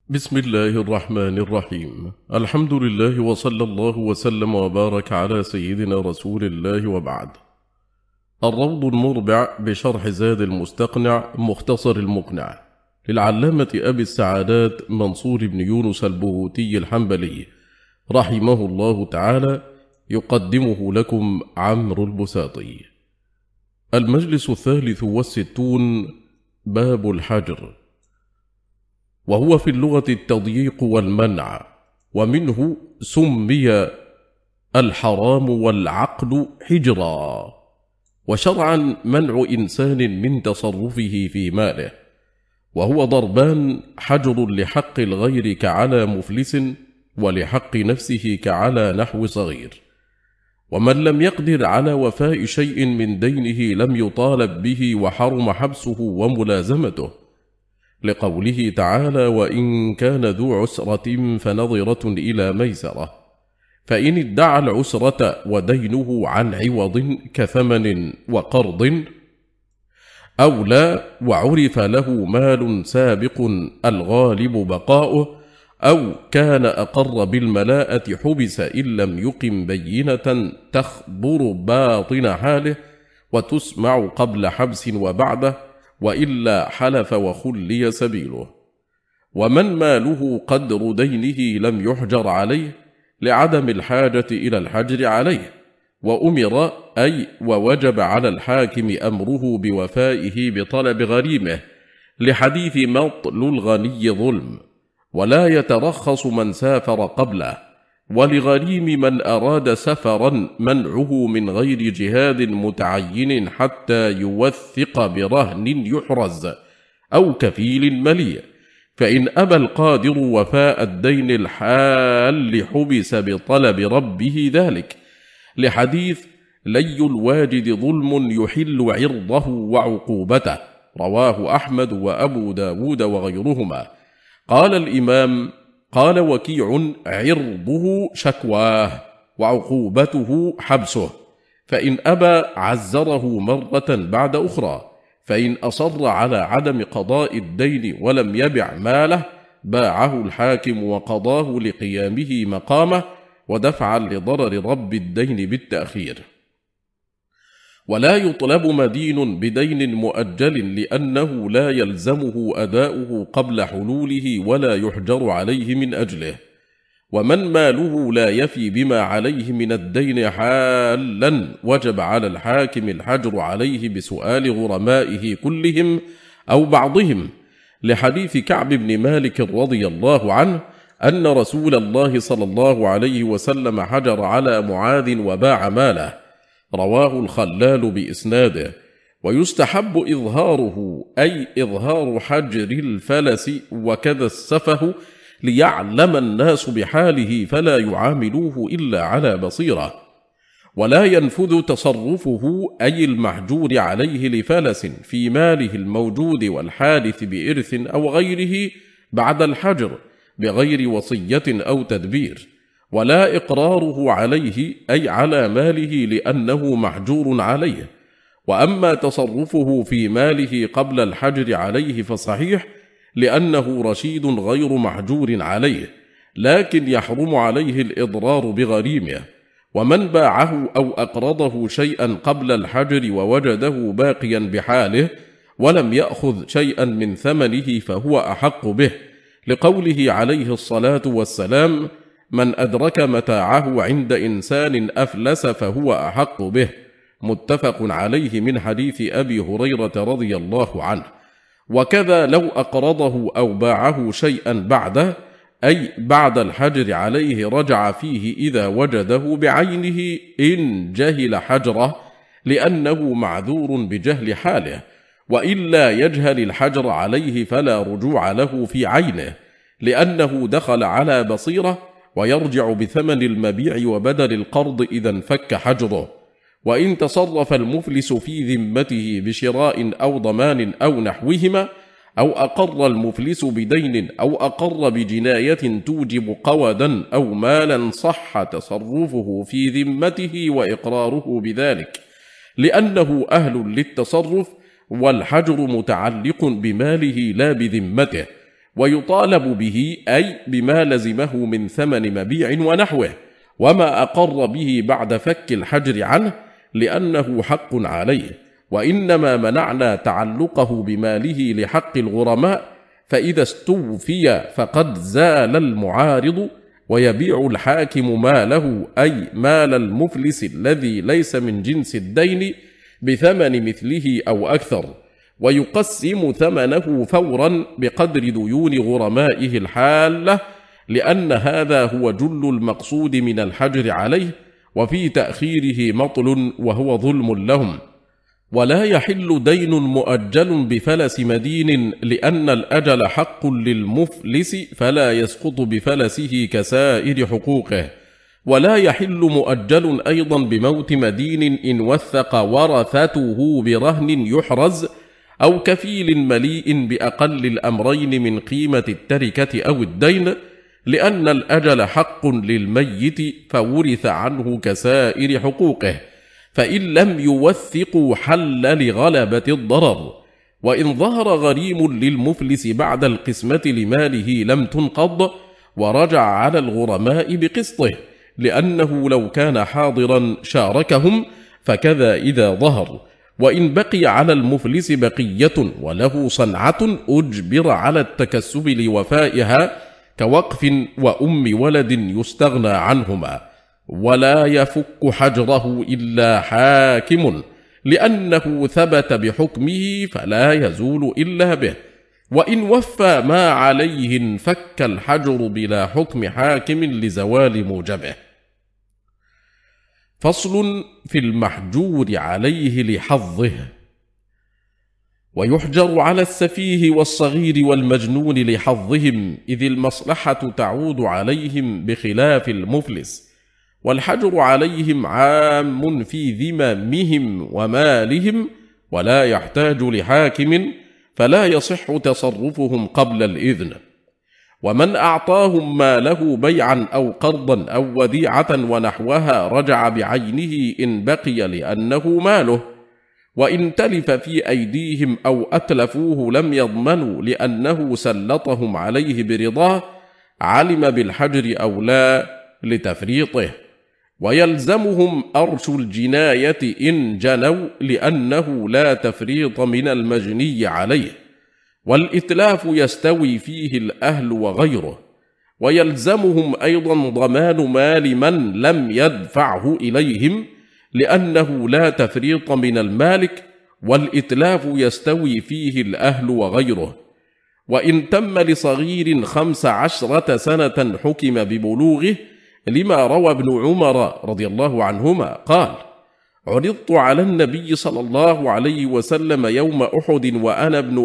بسم الله الرحمن الرحيم. الحمد لله وصلى الله وسلم وبارك على سيدنا رسول الله وبعد. الروض المربع بشرح زاد المستقنع مختصر المقنع للعلامة أبي السعادات منصور بن يونس البهوتي الحنبلي رحمه الله تعالى، يقدمه لكم عمرو البساطي. المجلس 63 باب الحجر، وهو في اللغة التضييق والمنع، ومنه سمي الحرام والعقل حجرا، وشرعا منع إنسان من تصرفه في ماله، وهو ضربان: حجر لحق الغير كعلى مفلس، ولحق نفسه كعلى نحو صغير. ومن لم يقدر على وفاء شيء من دينه لم يطالب به، وحرم حبسه وملازمته، لقوله تعالى: وإن كان ذو عسرة فنظرة إلى ميسرة، فإن ادعى العسرة ودينه عن عوض كثمن وقرض أو لا، وعرف له مال سابق الغالب بقاؤه، أو كان أقر بالملاءة حبس إن لم يقم بينة تخبر باطن حاله وتسمع قبل حبس وبعده، وإلا حلف وخلي سبيله. ومن ماله قدر دينه لم يحجر عليه لعدم الحاجة إلى الحجر عليه، وأمر أي ووجب على الحاكم أمره بوفائه بطلب غريمه، لحديث مطل الغني ظلم، ولا يترخص من سافر قبله، ولغريم من أراد سفرا منعه من غير جهاد متعين حتى يوثق برهن يحرز أو كفيل مليء، فإن أبى القادر وفاء الدين الحال حبس بطلب ربه ذلك، لحديث لي الواجد ظلم يحل عرضه وعقوبته، رواه أحمد وأبو داود وغيرهما. قال الإمام: قال وكيع: عرضه شكواه وعقوبته حبسه، فإن أبى عزره مرة بعد أخرى، فإن أصر على عدم قضاء الدين ولم يبع ماله باعه الحاكم وقضاه لقيامه مقامه، ودفعا لضرر رب الدين بالتأخير. ولا يطلب مدين بدين مؤجل، لأنه لا يلزمه أداؤه قبل حلوله ولا يحجر عليه من أجله. ومن ماله لا يفي بما عليه من الدين حالا وجب على الحاكم الحجر عليه بسؤال غرمائه كلهم أو بعضهم، لحديث كعب بن مالك رضي الله عنه أن رسول الله صلى الله عليه وسلم حجر على معاذ وباع ماله، رواه الخلال بإسناده. ويستحب إظهاره، أي إظهار حجر الفلس وكذا السفه، ليعلم الناس بحاله فلا يعاملوه إلا على بصيرة. ولا ينفذ تصرفه، أي المحجور عليه لفلس في ماله الموجود والحادث بإرث أو غيره بعد الحجر بغير وصية أو تدبير. ولا إقراره عليه، أي على ماله، لأنه محجور عليه. وأما تصرفه في ماله قبل الحجر عليه فصحيح، لأنه رشيد غير محجور عليه، لكن يحرم عليه الإضرار بغريمه. ومن باعه أو أقرضه شيئا قبل الحجر ووجده باقيا بحاله ولم يأخذ شيئا من ثمنه فهو أحق به، لقوله عليه الصلاة والسلام: من أدرك متاعه عند إنسان أفلس فهو أحق به، متفق عليه، من حديث أبي هريرة رضي الله عنه. وكذا لو أقرضه أو باعه شيئا بعده، أي بعد الحجر عليه، رجع فيه إذا وجده بعينه إن جهل حجره، لأنه معذور بجهل حاله، وإلا يجهل الحجر عليه فلا رجوع له في عينه، لأنه دخل على بصيرة، ويرجع بثمن المبيع وبدل القرض إذا انفك حجره. وإن تصرف المفلس في ذمته بشراء أو ضمان أو نحوهما، أو أقر المفلس بدين أو أقر بجناية توجب قودا أو مالا، صح تصرفه في ذمته وإقراره بذلك، لأنه أهل للتصرف، والحجر متعلق بماله لا بذمته، ويطالب به أي بما لزمه من ثمن مبيع ونحوه، وما أقر به بعد فك الحجر عنه لأنه حق عليه، وإنما منعنا تعلقه بماله لحق الغرماء، فإذا استوفي فقد زال المعارض، ويبيع الحاكم ماله أي مال المفلس الذي ليس من جنس الدين بثمن مثله أو أكثر، ويقسم ثمنه فورا بقدر ديون غرمائه الحالة، لأن هذا هو جل المقصود من الحجر عليه، وفي تأخيره مطل وهو ظلم لهم. ولا يحل دين مؤجل بفلس مدين، لأن الأجل حق للمفلس فلا يسقط بفلسه كسائر حقوقه. ولا يحل مؤجل أيضا بموت مدين إن وثق ورثته برهن يحرز، أو كفيل مليء بأقل الأمرين من قيمة التركة أو الدين، لأن الأجل حق للميت فورث عنه كسائر حقوقه، فإن لم يوثقوا حل لغلبة الضرر. وإن ظهر غريم للمفلس بعد القسمة لماله لم تنقض، ورجع على الغرماء بقسطه، لأنه لو كان حاضرا شاركهم، فكذا إذا ظهر. وإن بقي على المفلس بقية وله صنعة أجبر على التكسب لوفائها، كوقف وأم ولد يستغنى عنهما. ولا يفك حجره إلا حاكم، لأنه ثبت بحكمه فلا يزول إلا به، وإن وفى ما عليه انفك الحجر بلا حكم حاكم لزوال موجبه. فصل في المحجور عليه لحظه. ويحجر على السفيه والصغير والمجنون لحظهم، إذ المصلحة تعود عليهم بخلاف المفلس، والحجر عليهم عام في ذممهم ومالهم، ولا يحتاج لحاكم، فلا يصح تصرفهم قبل الإذن. ومن أعطاهم ماله بيعا أو قرضا أو وديعة ونحوها رجع بعينه إن بقي لأنه ماله، وإن تلف في أيديهم أو أتلفوه لم يضمنوا لأنه سلطهم عليه برضاه، علم بالحجر أو لا لتفريطه. ويلزمهم أرش الجناية إن جنوا، لأنه لا تفريط من المجني عليه، والإتلاف يستوي فيه الأهل وغيره. ويلزمهم أيضا ضمان مال من لم يدفعه إليهم، لأنه لا تفريط من المالك، والإتلاف يستوي فيه الأهل وغيره. وإن تم لصغير 15 سنة حكم ببلوغه، لما روى ابن عمر رضي الله عنهما قال: عرضت على النبي صلى الله عليه وسلم يوم أحد وأنا ابن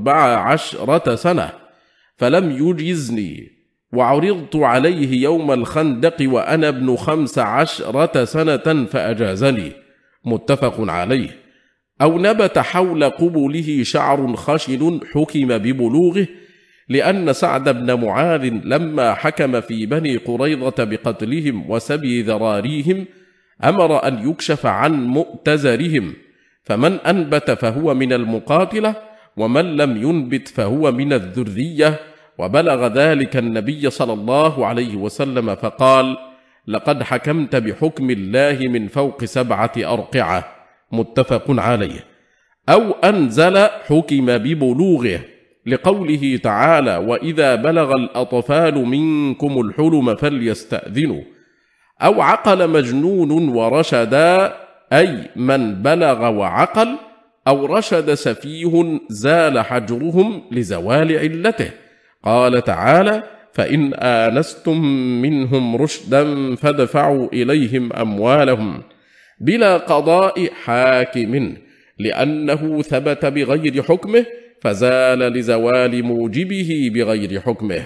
14 سنة فلم يجزني، وعرضت عليه يوم الخندق وأنا ابن 15 سنة فأجازني، متفق عليه. أو نبت حول قبله شعر خشن حكم ببلوغه، لأن سعد بن معاذ لما حكم في بني قريظة بقتلهم وسبي ذراريهم أمر أن يكشف عن مؤتزرهم، فمن أنبت فهو من المقاتلة، ومن لم ينبت فهو من الذرية. وبلغ ذلك النبي صلى الله عليه وسلم فقال: لقد حكمت بحكم الله من فوق 7 أرقعة، متفق عليه. أو أنزل حكم ببلوغه، لقوله تعالى: وإذا بلغ الأطفال منكم الحلم فليستأذنوا. أو عقل مجنون ورشدا، أي من بلغ وعقل. أو رشد سفيه زال حجرهم لزوال علته، قال تعالى: فإن آنستم منهم رشدا فادفعوا إليهم أموالهم بلا قضاء حاكم، لأنه ثبت بغير حكمه فزال لزوال موجبه بغير حكمه.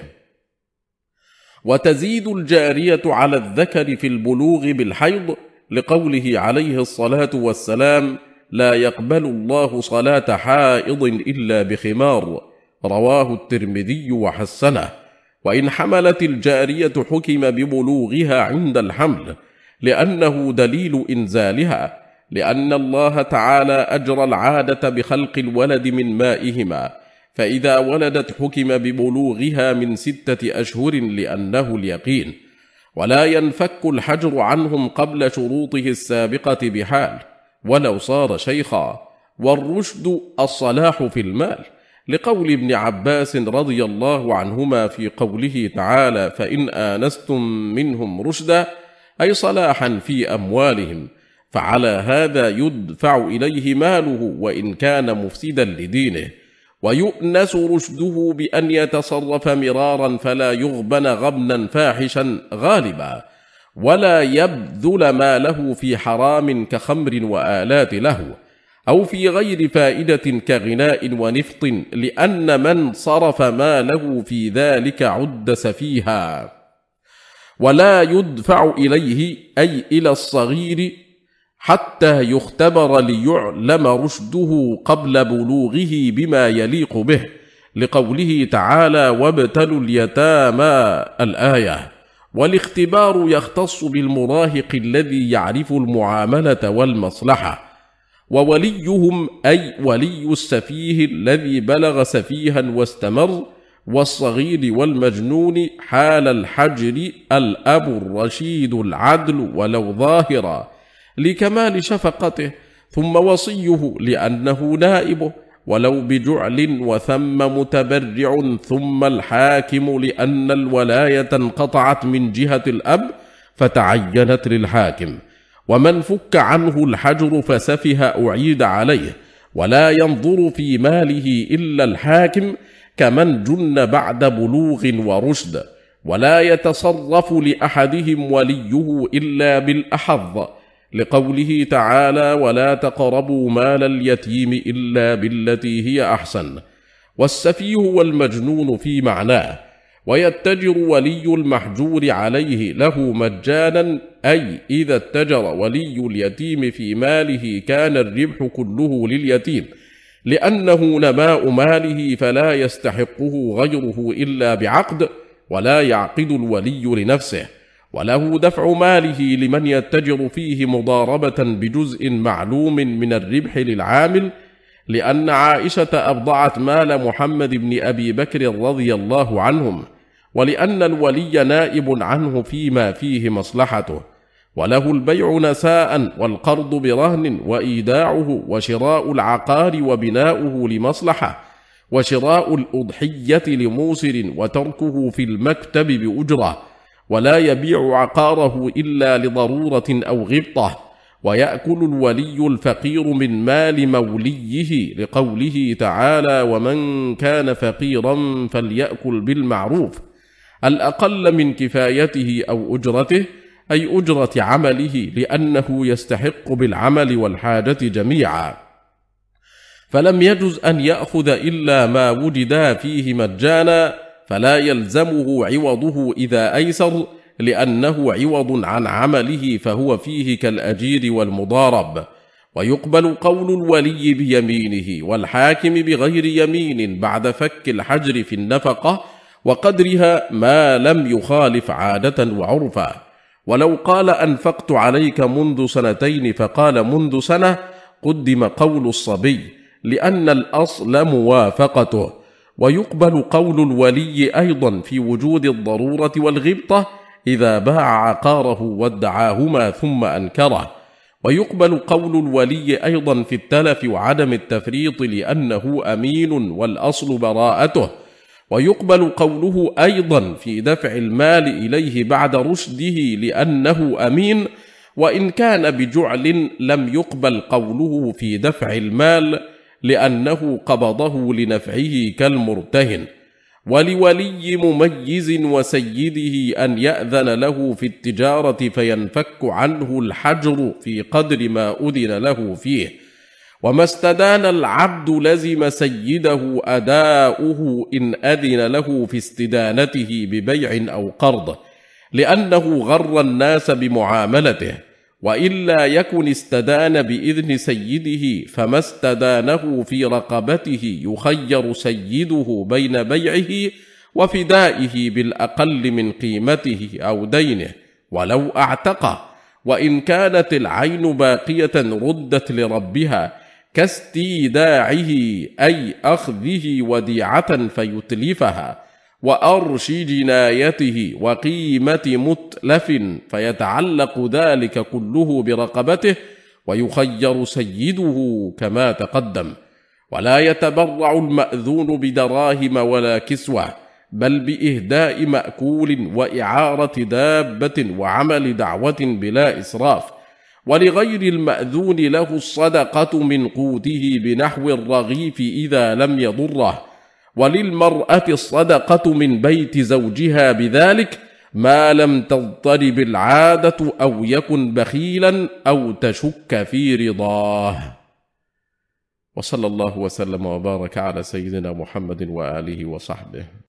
وتزيد الجارية على الذكر في البلوغ بالحيض، لقوله عليه الصلاة والسلام: لا يقبل الله صلاة حائض إلا بخمار، رواه الترمذي وحسنه. وإن حملت الجارية حكم ببلوغها عند الحمل، لأنه دليل إنزالها، لأن الله تعالى أجرى العادة بخلق الولد من مائهما، فإذا ولدت حكم ببلوغها من 6 أشهر لأنه اليقين، ولا ينفك الحجر عنهم قبل شروطه السابقة بحال ولو صار شيخا. والرشد الصلاح في المال، لقول ابن عباس رضي الله عنهما في قوله تعالى: فإن آنستم منهم رشدا، أي صلاحا في أموالهم، فعلى هذا يدفع إليه ماله وإن كان مفسدا لدينه. ويؤنس رشده بأن يتصرف مرارا فلا يغبن غبنا فاحشا غالبا، ولا يبذل ماله في حرام كخمر وآلات له، أو في غير فائدة كغناء ونفط، لأن من صرف ماله في ذلك عد سفيها. ولا يدفع إليه أي إلى الصغير حتى يختبر ليعلم رشده قبل بلوغه بما يليق به، لقوله تعالى: وابتلوا اليتامى الآية. والاختبار يختص بالمراهق الذي يعرف المعاملة والمصلحة، ووليهم أي ولي السفيه الذي بلغ سفيها واستمر، والصغير والمجنون حال الحجر الأب الرشيد العدل ولو ظاهرا لكمال شفقته، ثم وصيه لأنه نائبه ولو بجعل، وثم متبرع، ثم الحاكم لأن الولاية انقطعت من جهة الأب فتعينت للحاكم. ومن فك عنه الحجر فسفه أعيد عليه، ولا ينظر في ماله إلا الحاكم كمن جن بعد بلوغ ورشد، ولا يتصرف لأحدهم وليه إلا بالأحظ، لقوله تعالى: ولا تقربوا مال اليتيم إلا بالتي هي أحسن. والسفيه والمجنون في معناه. ويتجر ولي المحجور عليه له مجانا، أي إذا اتجر ولي اليتيم في ماله كان الربح كله لليتيم، لأنه نماء ماله فلا يستحقه غيره إلا بعقد، ولا يعقد الولي لنفسه، وله دفع ماله لمن يتجر فيه مضاربة بجزء معلوم من الربح للعامل، لأن عائشة أبضعت مال محمد بن أبي بكر رضي الله عنهم، ولأن الولي نائب عنه فيما فيه مصلحته، وله البيع نساء والقرض برهن وإيداعه وشراء العقار وبناؤه لمصلحة، وشراء الأضحية لموسر وتركه في المكتب بأجرة، ولا يبيع عقاره إلا لضرورة أو غبطة. ويأكل الولي الفقير من مال موليه، لقوله تعالى: ومن كان فقيرا فليأكل بالمعروف، الأقل من كفايته أو أجرته، أي أجرة عمله، لأنه يستحق بالعمل والحاجة جميعا. فلم يجز أن يأخذ إلا ما وجدا فيه مجانا، فلا يلزمه عوضه إذا أيسر، لأنه عوض عن عمله فهو فيه كالأجير والمضارب. ويقبل قول الولي بيمينه والحاكم بغير يمين بعد فك الحجر في النفقة وقدرها ما لم يخالف عادة وعرفا. ولو قال: أنفقت عليك منذ 2 فقال منذ 1 قدم قول الصبي، لأن الأصل موافقته. ويقبل قول الولي أيضا في وجود الضرورة والغبطة إذا باع عقاره وادعاهما ثم أنكره. ويقبل قول الولي أيضا في التلف وعدم التفريط لأنه أمين والأصل براءته. ويقبل قوله أيضا في دفع المال إليه بعد رشده لأنه أمين، وإن كان بجعل لم يقبل قوله في دفع المال لأنه قبضه لنفعه كالمرتهن. ولولي مميز وسيده أن يأذن له في التجارة فينفك عنه الحجر في قدر ما أذن له فيه. وما استدان العبد لزم سيده أداؤه إن أذن له في استدانته ببيع أو قرض، لأنه غر الناس بمعاملته، وإلا يكن استدان بإذن سيده، فما استدانه في رقبته يخير سيده بين بيعه وفدائه بالأقل من قيمته أو دينه ولو أعتقه، وإن كانت العين باقية ردت لربها، كاستيداعه أي أخذه وديعة فيتلفها، وأرش جنايته وقيمة متلف فيتعلق ذلك كله برقبته، ويخير سيده كما تقدم. ولا يتبرع المأذون بدراهم ولا كسوة، بل بإهداء مأكول وإعارة دابة وعمل دعوة بلا إسراف. ولغير المأذون له الصدقة من قوته بنحو الرغيف إذا لم يضره. وللمرأة الصدقة من بيت زوجها بذلك ما لم تضطرب العادة أو يكن بخيلا أو تشك في رضاه. وصلى الله وسلم وبارك على سيدنا محمد وآله وصحبه.